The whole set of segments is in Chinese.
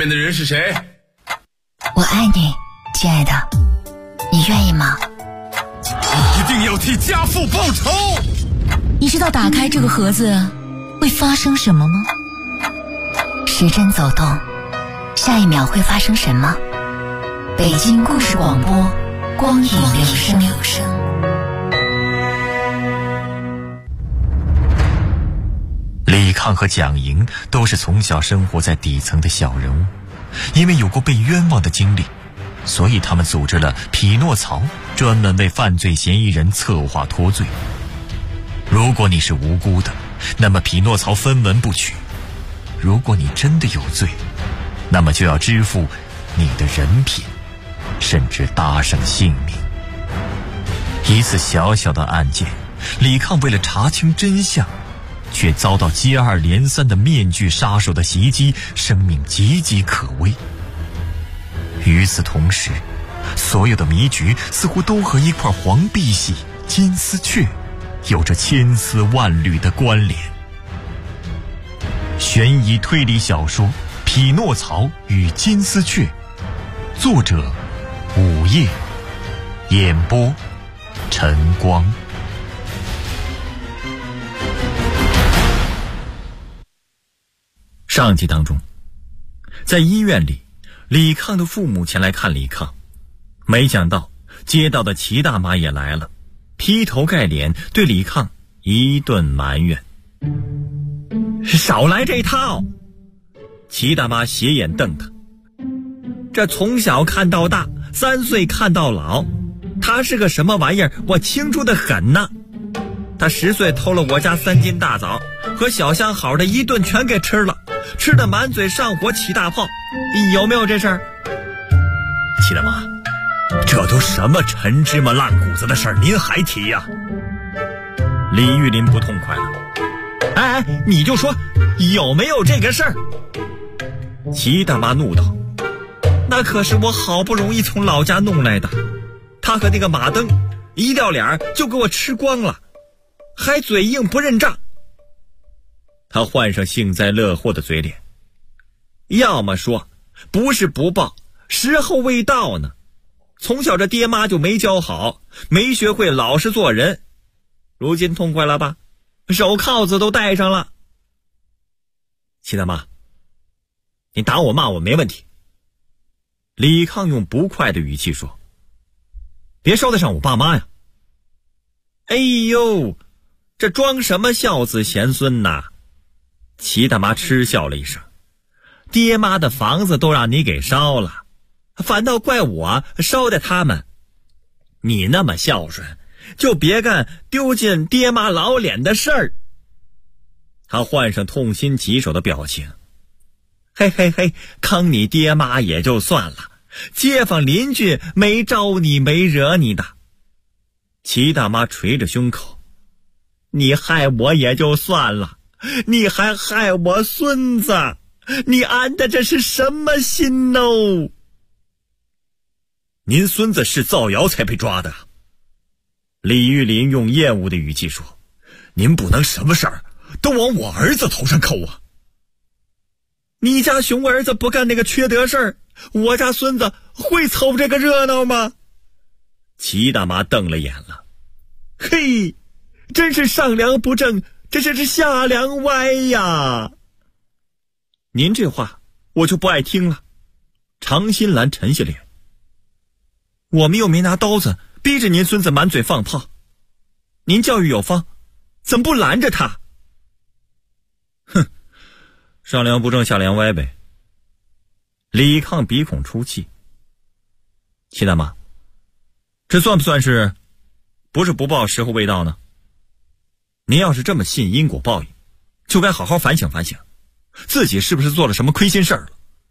面的人是谁？ 我爱你，亲爱的，你愿意吗？ 你一定要替家父报仇！ 你知道打开这个盒子会发生什么吗？时针走动，下一秒会发生什么？北京故事广播，光影留声。 李抗和蒋莹都是从小生活在底层的小人物，因为有过被冤枉的经历，所以他们组织了匹诺曹，专门为犯罪嫌疑人策划脱罪。如果你是无辜的，那么匹诺曹分文不取；如果你真的有罪，那么就要支付你的人品，甚至搭上性命。一次小小的案件，李抗为了查清真相，却遭到接二连三的面具杀手的袭击，生命岌岌可危。与此同时，所有的迷局似乎都和一块黄碧玺、金丝雀有着千丝万缕的关联。悬疑推理小说《匹诺曹与金丝雀》，作者午夜，演播晨光。上集当中，在医院里，李抗的父母前来看李抗，没想到街道的齐大妈也来了，劈头盖脸对李抗一顿埋怨。少来这套！齐大妈斜眼瞪他，这从小看到大，3岁看到老，他是个什么玩意儿，我清楚得很呢。他10岁偷了我家3斤大枣，和小相好的一顿全给吃了，吃得满嘴上火起大泡，有没有这事儿？齐大妈，这都什么陈芝麻烂谷子的事儿，您还提呀？李玉林不痛快了，哎，你就说有没有这个事儿？齐大妈怒道，那可是我好不容易从老家弄来的，他和那个马登一掉脸就给我吃光了，还嘴硬不认账。他换上幸灾乐祸的嘴脸，要么说不是不报，时候未到呢。从小这爹妈就没教好，没学会老实做人，如今痛快了吧？手铐子都戴上了。齐大妈，你打我骂我没问题。李抗用不快的语气说，别捎得上我爸妈呀。哎呦，这装什么孝子贤孙呐？齐大妈嗤笑了一声，爹妈的房子都让你给烧了，反倒怪我烧的他们。你那么孝顺，就别干丢尽爹妈老脸的事儿。他换上痛心疾首的表情，嘿嘿嘿，坑你爹妈也就算了，街坊邻居没招你没惹你的。齐大妈捶着胸口，你害我也就算了，你还害我孙子，你安的这是什么心哦？您孙子是造谣才被抓的。李玉林用厌恶的语气说，您不能什么事儿都往我儿子头上扣啊。你家熊儿子不干那个缺德事儿，我家孙子会凑这个热闹吗？齐大妈瞪了眼了，嘿，真是上梁不正，这是下梁歪呀。您这话我就不爱听了。常新兰沉下脸，我们又没拿刀子逼着您孙子满嘴放炮，您教育有方，怎么不拦着他？哼，上梁不正下梁歪呗。李抗鼻孔出气，齐大妈，这算不算是不是不报时候未到呢？您要是这么信因果报应，就该好好反省反省，自己是不是做了什么亏心事儿了。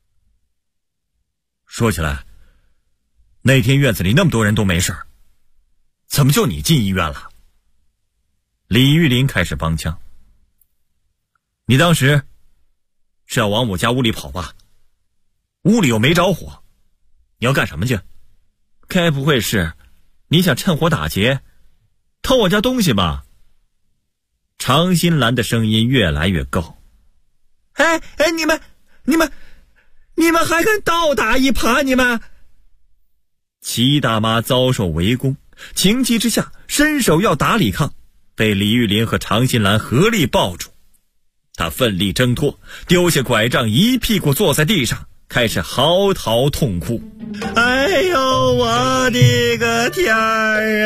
说起来，那天院子里那么多人都没事儿，怎么就你进医院了？李玉林开始帮腔，你当时是要往我家屋里跑吧？屋里又没着火，你要干什么去？该不会是你想趁火打劫偷我家东西吧？常新兰的声音越来越高。哎，你们你们还敢倒打一耙？你们！齐大妈遭受围攻，情急之下伸手要打李抗，被李玉林和常新兰合力抱住。他奋力挣脱，丢下拐杖，一屁股坐在地上，开始嚎啕痛哭。哎呦，我的个天儿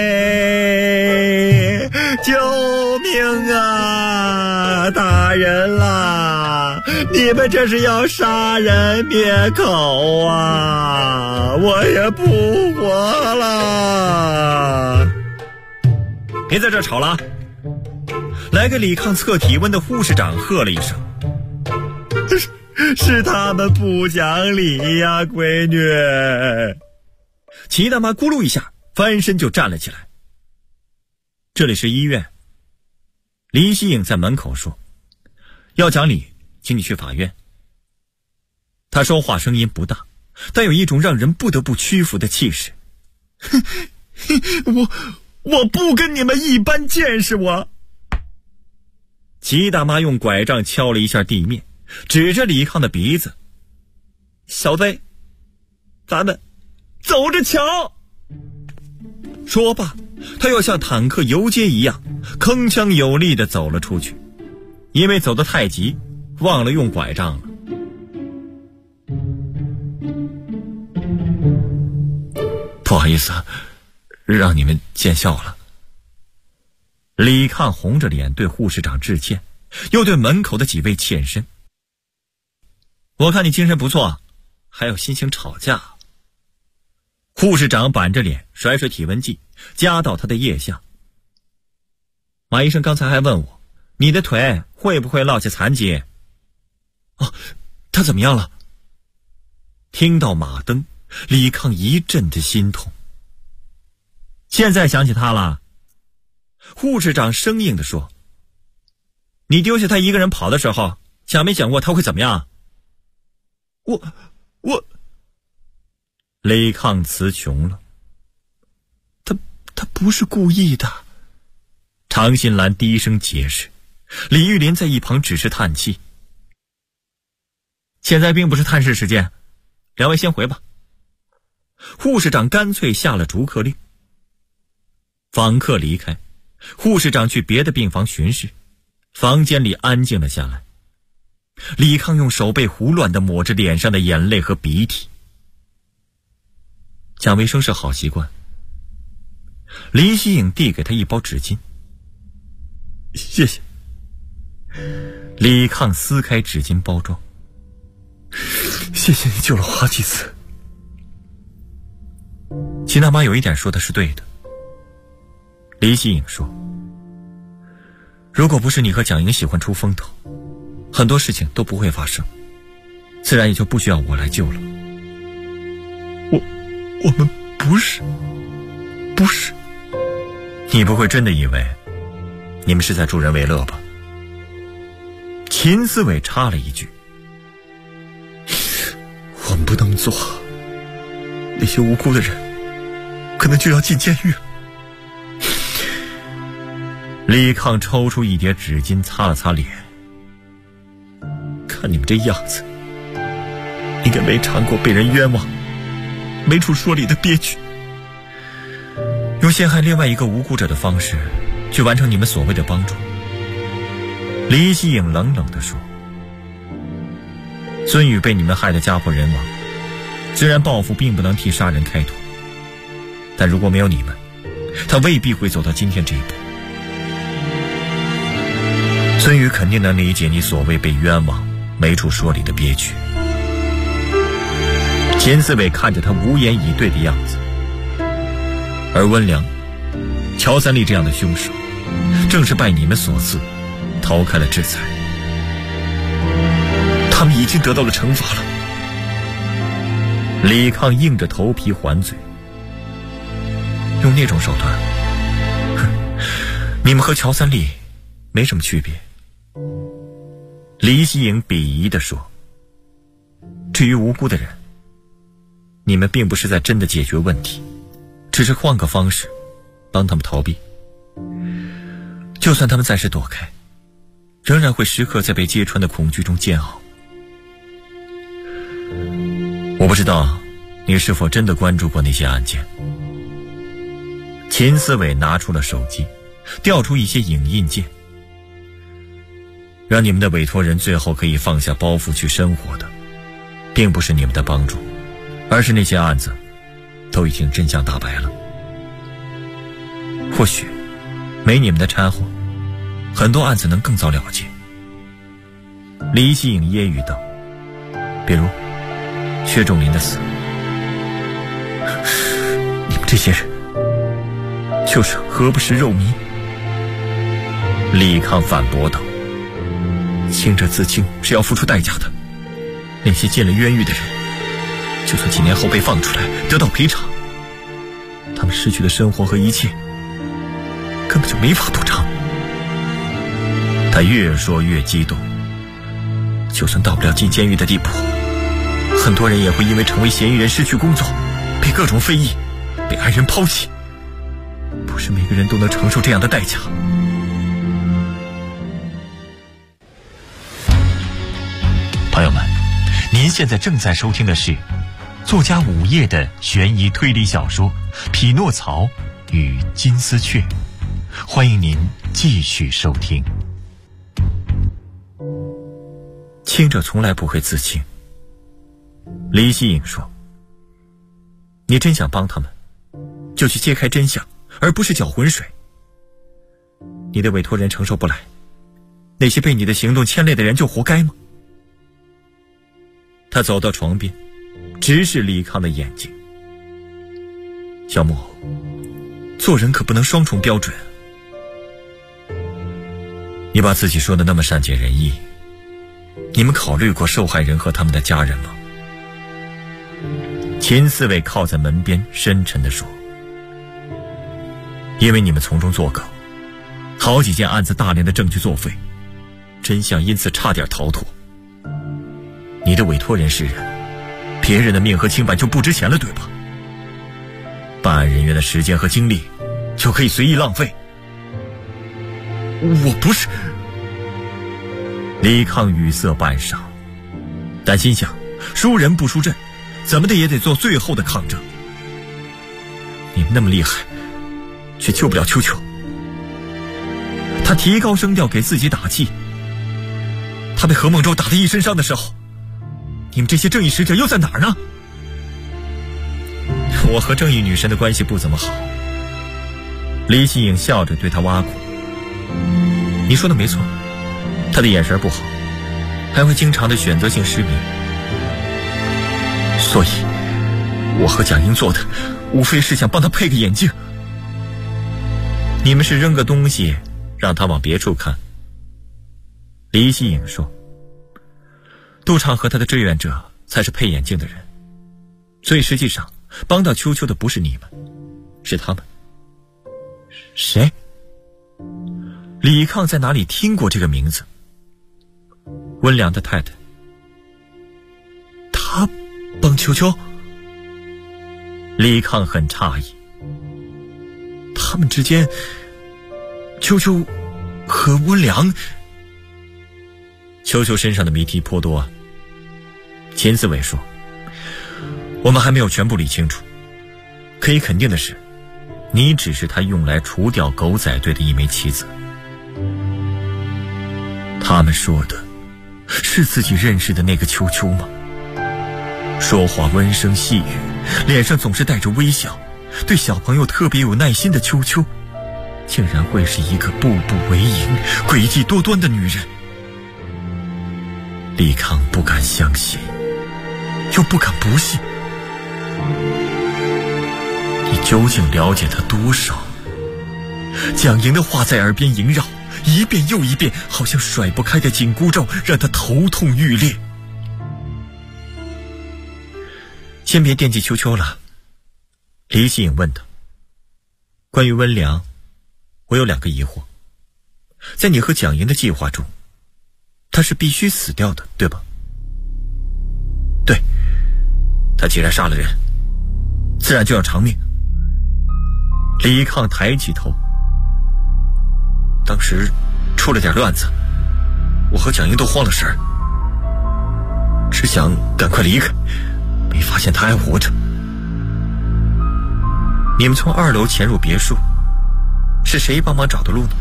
哎！救命啊！打人啦！你们这是要杀人灭口啊！我也不活了！别在这吵了！来个李抗测体温的护士长喝了一声。是他们不讲理呀，闺女！齐大妈咕噜一下翻身就站了起来。这里是医院。李希颖在门口说，要讲理请你去法院。他说话声音不大，但有一种让人不得不屈服的气势。我不跟你们一般见识！我齐大妈用拐杖敲了一下地面，指着李抗的鼻子，小子，咱们走着瞧！说罢，他又像坦克游街一样铿锵有力地走了出去，因为走得太急，忘了用拐杖了。不好意思，让你们见笑了。李抗红着脸对护士长致歉，又对门口的几位欠身。我看你精神不错，还有心情吵架。护士长板着脸甩甩体温计，夹到他的腋下。马医生刚才还问我，你的腿会不会落下残疾？哦，他怎么样了？听到马灯，李抗一阵的心痛。现在想起他了。护士长生硬地说，你丢下他一个人跑的时候，想没想过他会怎么样？我雷抗词穷了。他不是故意的。常新兰低声解释，李玉林在一旁只是叹气。现在并不是探视时间，两位先回吧。护士长干脆下了逐客令。访客离开，护士长去别的病房巡视，房间里安静了下来。李抗用手背胡乱地抹着脸上的眼泪和鼻涕。讲卫生是好习惯。李希颖递给他一包纸巾。谢谢。李抗撕开纸巾包装。谢谢你救了我好几次。齐大妈有一点说的是对的。李希颖说，如果不是你和蒋莹喜欢出风头，很多事情都不会发生，自然也就不需要我来救了。我们不是。你不会真的以为你们是在助人为乐吧？秦思伟插了一句，我们不能做，那些无辜的人可能就要进监狱了。李抗抽出一叠纸巾擦了擦脸，看你们这样子，应该没尝过被人冤枉没处说理的憋屈，用陷害另外一个无辜者的方式去完成你们所谓的帮助。李希颖冷冷地说，孙宇被你们害得家破人亡，虽然报复并不能替杀人开脱，但如果没有你们，他未必会走到今天这一步。孙宇肯定能理解你所谓被冤枉没处说理的憋屈。秦思伟看着他无言以对的样子，而温良、乔三立这样的凶手，正是拜你们所赐，逃开了制裁。他们已经得到了惩罚了。李抗硬着头皮还嘴，用那种手段，你们和乔三立没什么区别。李希颖鄙夷地说，至于无辜的人，你们并不是在真的解决问题，只是换个方式帮他们逃避。就算他们暂时躲开，仍然会时刻在被揭穿的恐惧中煎熬。 我不知道你是否真的关注过那些案件。秦思伟拿出了手机，调出一些影印件，让你们的委托人最后可以放下包袱去生活的，并不是你们的帮助，而是那些案子都已经真相大白了。或许没你们的掺和，很多案子能更早了结。李希颖揶揄道，比如薛仲林的死。你们这些人就是何不食肉糜。李康反驳道，清者自清是要付出代价的，那些进了冤狱的人，就算几年后被放出来得到赔偿，他们失去的生活和一切根本就没法补偿。他越说越激动，就算到不了进监狱的地步，很多人也会因为成为嫌疑人失去工作，被各种非议，被爱人抛弃，不是每个人都能承受这样的代价。 朋友们，您现在正在收听的是作家午夜的悬疑推理小说《匹诺曹与金丝雀》，欢迎您继续收听。 清者从来不会自清。李希颖说，你真想帮他们，就去揭开真相，而不是搅浑水。你的委托人承受不来，那些被你的行动牵累的人就活该吗？他走到床边，直视李康的眼睛。小莫，做人可不能双重标准。你把自己说的那么善解人意，你们考虑过受害人和他们的家人吗？秦思伟靠在门边深沉地说，因为你们从中作梗，好几件案子大量的证据作废，真相因此差点逃脱。你的委托人是人，别人的命和清白就不值钱了，对吧？办案人员的时间和精力就可以随意浪费。我不是。李康语塞半晌，但心想输人不输阵，怎么的也得做最后的抗争。你们那么厉害，却救不了秋秋。他提高声调给自己打气。他被何梦舟打得一身伤的时候，你们这些正义使者又在哪儿呢？我和正义女神的关系不怎么好。李希颖笑着对他挖苦，你说的没错，他的眼神不好，还会经常的选择性失明，所以我和蒋英做的无非是想帮他配个眼镜。你们是扔个东西让他往别处看。李希颖说，杜畅和他的志愿者才是配眼镜的人，所以实际上帮到秋秋的不是你们，是他们。谁？李抗在哪里听过这个名字？温良的太太。他帮秋秋？李抗很诧异，他们之间，秋秋和温良。秋秋身上的谜题颇多啊。秦思伟说，我们还没有全部理清楚，可以肯定的是，你只是他用来除掉狗仔队的一枚棋子。他们说的是自己认识的那个秋秋吗？说话温声细语，脸上总是带着微笑，对小朋友特别有耐心的秋秋，竟然会是一个步步为营、诡计多端的女人。李康不敢相信，又不敢不信。你究竟了解他多少？蒋莹的话在耳边萦绕，一遍又一遍，好像甩不开的紧箍咒，让他头痛欲裂。先别惦记秋秋了，李希颖问他，关于温良，我有2个疑惑。在你和蒋莹的计划中，他是必须死掉的，对吧？对，他既然杀了人，自然就要偿命。李抗抬起头，当时出了点乱子，我和蒋英都慌了神儿，只想赶快离开，没发发现他还活着。你们从2楼潜入别墅，是谁帮忙找的路呢？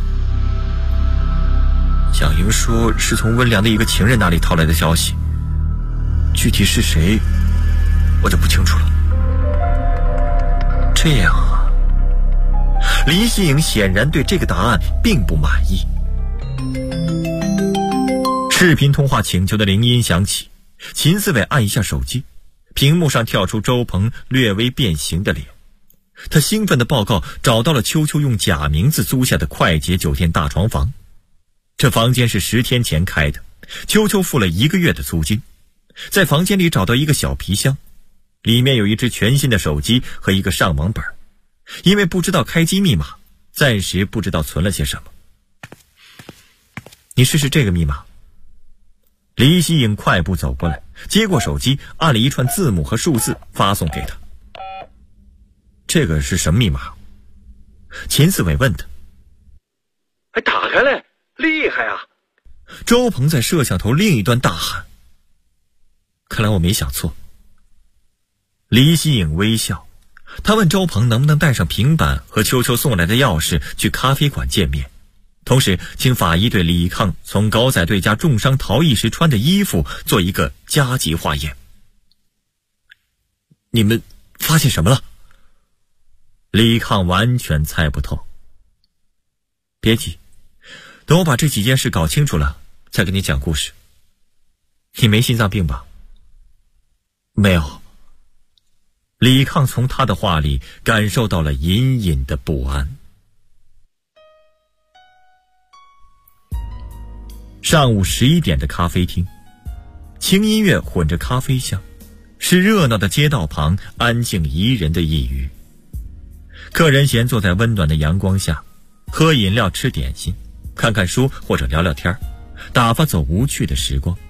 蒋莹说是从温良的一个情人那里套来的消息，具体是谁我就不清楚了。这样啊，李希颖显然对这个答案并不满意。视频通话请求的铃音响起，秦思伟按一下手机，屏幕上跳出周鹏略微变形的脸。他兴奋地报告找到了秋秋用假名字租下的快捷酒店大床房。这房间是10天前开的，秋秋付了1个月的租金。在房间里找到一个小皮箱，里面有一只全新的手机和一个上网本。因为不知道开机密码，暂时不知道存了些什么。你试试这个密码。李希颖快步走过来，接过手机，按了一串字母和数字发送给他。这个是什么密码？秦思伟问他。 还打开了，厉害啊！ 周鹏在摄像头另一端大喊。看来我没想错。李希颖微笑，他问周鹏能不能带上平板和秋秋送来的钥匙去咖啡馆见面，同时请法医对李抗从狗仔队家重伤逃逸时穿的衣服做一个加急化验。你们发现什么了？李抗完全猜不透。别急，等我把这几件事搞清楚了再给你讲故事。你没心脏病吧？没有。李抗从他的话里感受到了隐隐的不安。上午11点的咖啡厅，轻音乐混着咖啡香，是热闹的街道旁安静宜人的一隅。客人闲坐在温暖的阳光下，喝饮料吃点心，看看书或者聊聊天，打发走无趣的时光。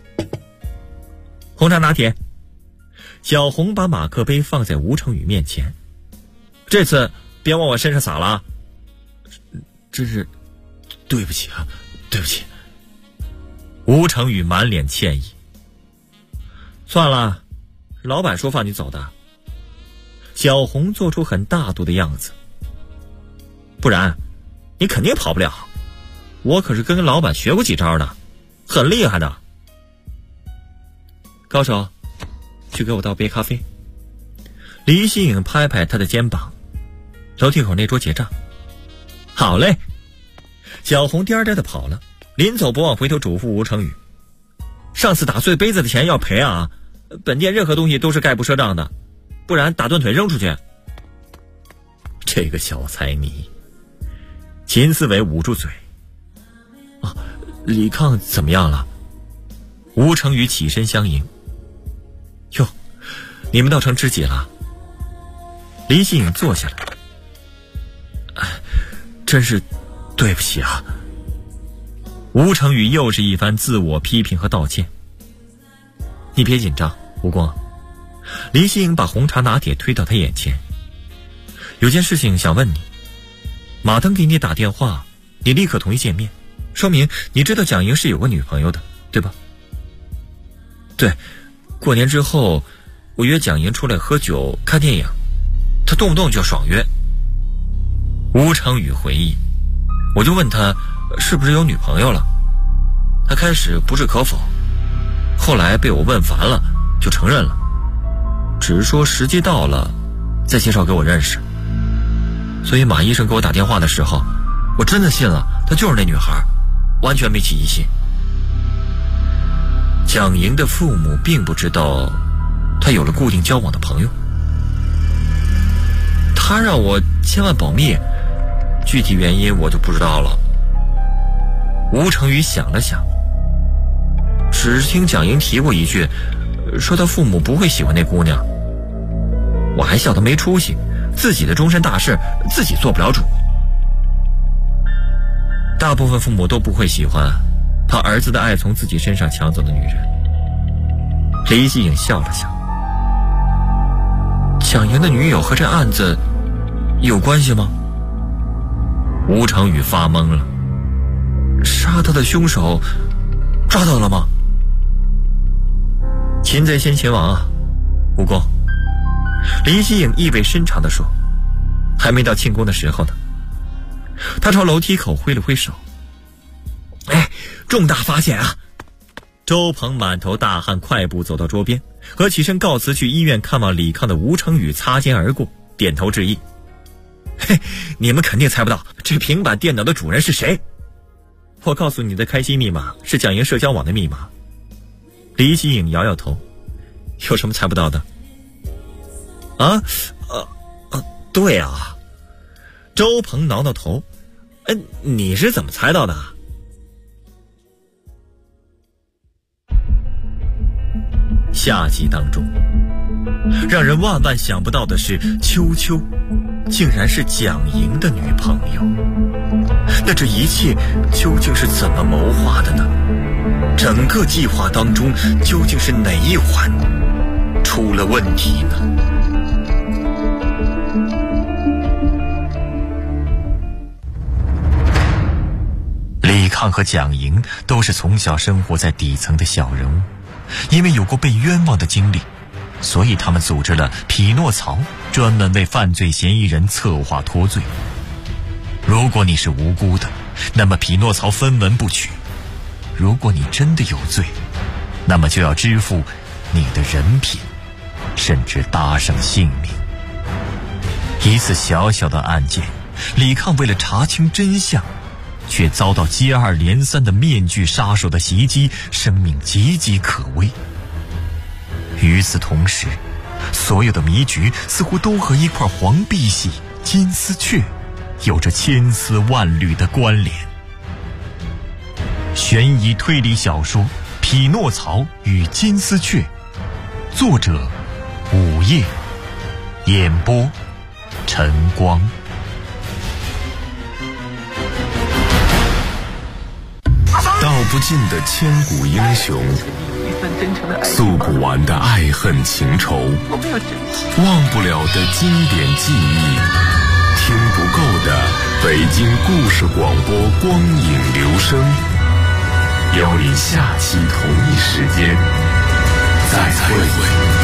红茶拿铁。小红把马克杯放在吴成宇面前。这次别往我身上洒了啊！真是对不起啊，对不起。吴成宇满脸歉意。算了，老板说放你走的。小红做出很大度的样子。不然你肯定跑不了，我可是跟老板学过几招的，很厉害的。高手，去给我倒杯咖啡。李希颖拍拍他的肩膀，楼梯口那桌结账。好嘞。小红颠颠的跑了，临走不忘回头嘱咐吴成宇，上次打碎杯子的钱要赔啊，本店任何东西都是概不赊账的，不然打断腿扔出去。这个小财迷。秦思伟捂住嘴。啊，李抗怎么样了？吴成宇起身相迎。哟，你们倒成知己了。李希颖坐下来。真是对不起啊。吴成宇又是一番自我批评和道歉。你别紧张，吴光。李希颖把红茶拿铁推到他眼前。有件事情想问你，马登给你打电话，你立刻同意见面，说明你知道蒋莹是有个女朋友的，对吧？对，过年之后我约蒋莹出来喝酒看电影，她动不动就爽约。吴成宇回忆，我就问他是不是有女朋友了，他开始不置可否，后来被我问烦了就承认了，只是说时机到了再介绍给我认识。所以马医生给我打电话的时候，我真的信了她就是那女孩，完全没起疑心。蒋莹的父母并不知道她有了固定交往的朋友，他让我千万保密，具体原因我就不知道了。吴成宇想了想，只是听蒋莹提过一句，说他父母不会喜欢那姑娘。我还笑他没出息，自己的终身大事自己做不了主。大部分父母都不会喜欢把儿子的爱从自己身上抢走的女人。李希颖笑了笑。蒋莹的女友和这案子有关系吗？吴成宇发懵了。杀他的凶手抓到了吗？擒贼先擒王啊， 武功，李希颖意味深长地说，还没到庆功的时候呢。他朝楼梯口挥了挥手。哎，重大发现啊！周鹏满头大汗，快步走到桌边，和起身告辞去医院看望李抗的吴成宇擦肩而过，点头致意。嘿，你们肯定猜不到这平板电脑的主人是谁。我告诉你的开心密码是蒋莹社交网的密码。李希颖摇摇头，有什么猜不到的？对啊。周鹏挠挠头，你是怎么猜到的？下集当中，让人万万想不到的是，秋秋竟然是蒋莹的女朋友。那这一切究竟是怎么谋划的呢？整个计划当中究竟是哪一环出了问题呢？ 李抗和蒋莹都是从小生活在底层的小人物，因为有过被冤枉的经历，所以他们组织了匹诺曹，专门为犯罪嫌疑人策划脱罪。如果你是无辜的，那么匹诺曹分文不取；如果你真的有罪，那么就要支付你的人品，甚至搭上性命。一次小小的案件，李抗为了查清真相，却遭到接二连三的面具杀手的袭击，生命岌岌可危。与此同时，所有的迷局似乎都和一块黄碧玺金丝雀有着千丝万缕的关联。悬疑推理小说《匹诺曹与金丝雀》，作者午夜，演播晨光。 道不尽的千古英雄，诉不完的爱恨情仇，忘不了的经典记忆，听不够的北京故事广播光影留声，邀你下期同一时间再会。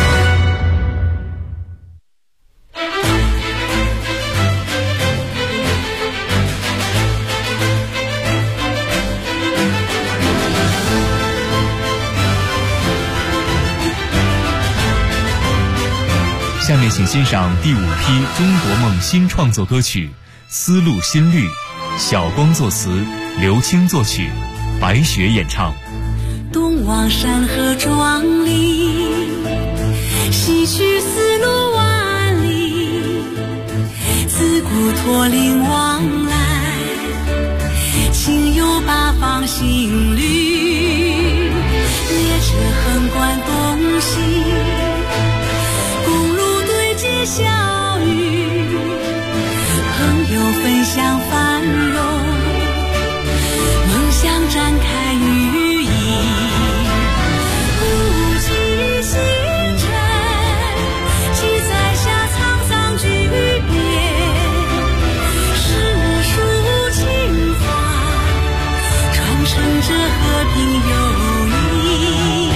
下面请欣赏第5批中国梦新创作歌曲《丝路新绿》，小光作词，刘青作曲，白雪演唱。 东望山河壮丽，西去丝路万里，自古驼铃往来，情有八方新绿，列车横贯东西，小雨，朋友分享繁荣，梦想展开羽翼，不计星辰，记载下沧桑巨变，世俗情怀，传承着和平友谊。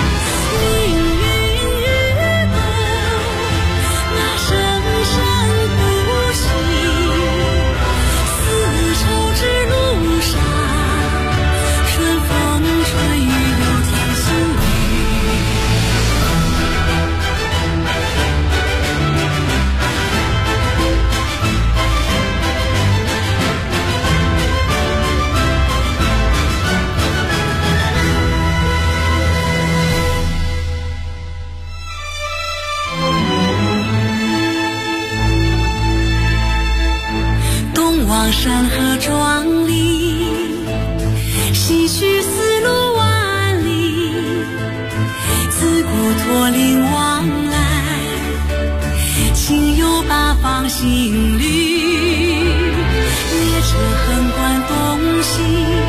山河壮丽，西去丝路万里，自古驼铃往来，情有八方新绿，列车横贯东西，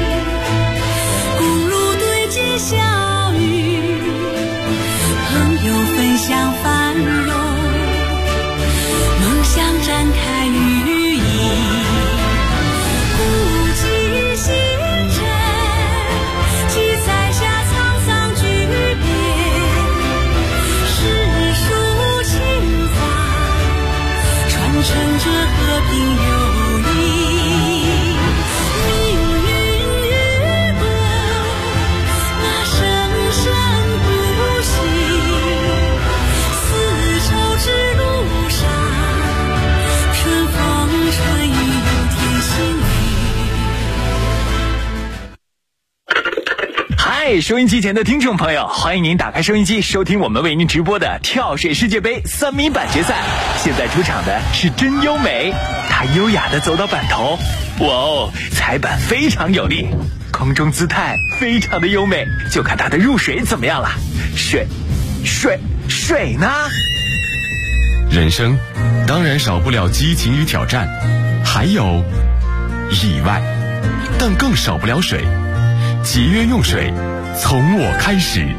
公路对接小雨，朋友分享繁荣，梦想展开羽翼。记载下沧桑巨变，世俗嗨，收音机前的听众朋友，欢迎您打开收音机，收听我们为您直播的跳水世界杯3米板决赛。现在出场的是真优美，她优雅地走到板头，哇哦，踩板非常有力，空中姿态非常的优美，就看她的入水怎么样了。水呢？ 人生当然少不了激情与挑战，还有意外，但更少不了水。节约用水，从我开始。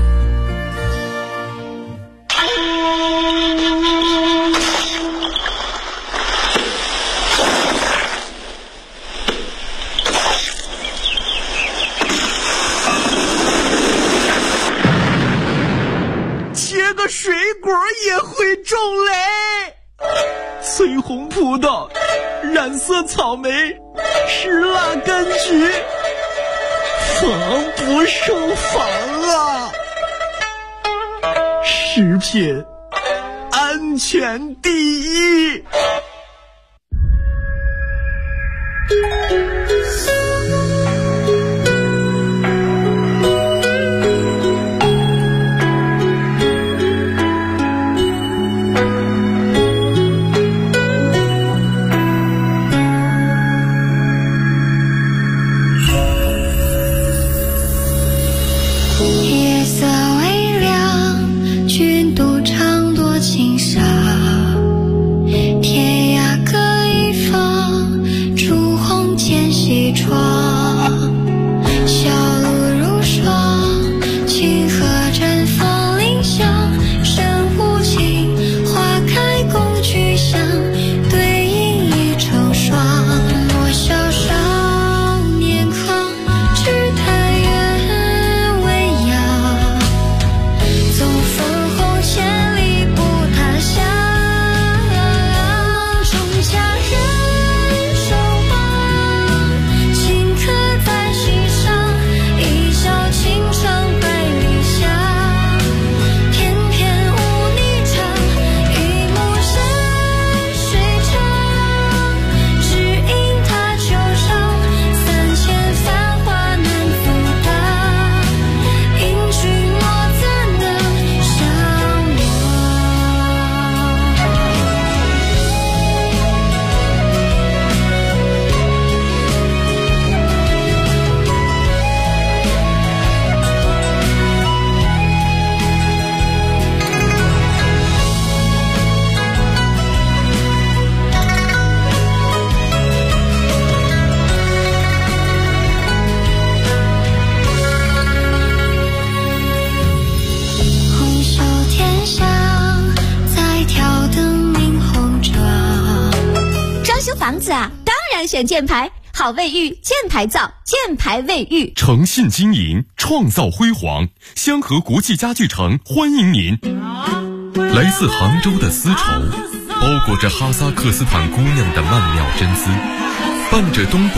切个水果也会中雷，翠红葡萄，染色草莓，石蜡柑橘，防不胜防啊！食品安全第一。 选箭牌，好卫浴，箭牌造，箭牌卫浴， 诚信经营，创造辉煌。香河国际家具城欢迎您。来自杭州的丝绸，包裹着哈萨克斯坦姑娘的曼妙真丝，伴着东部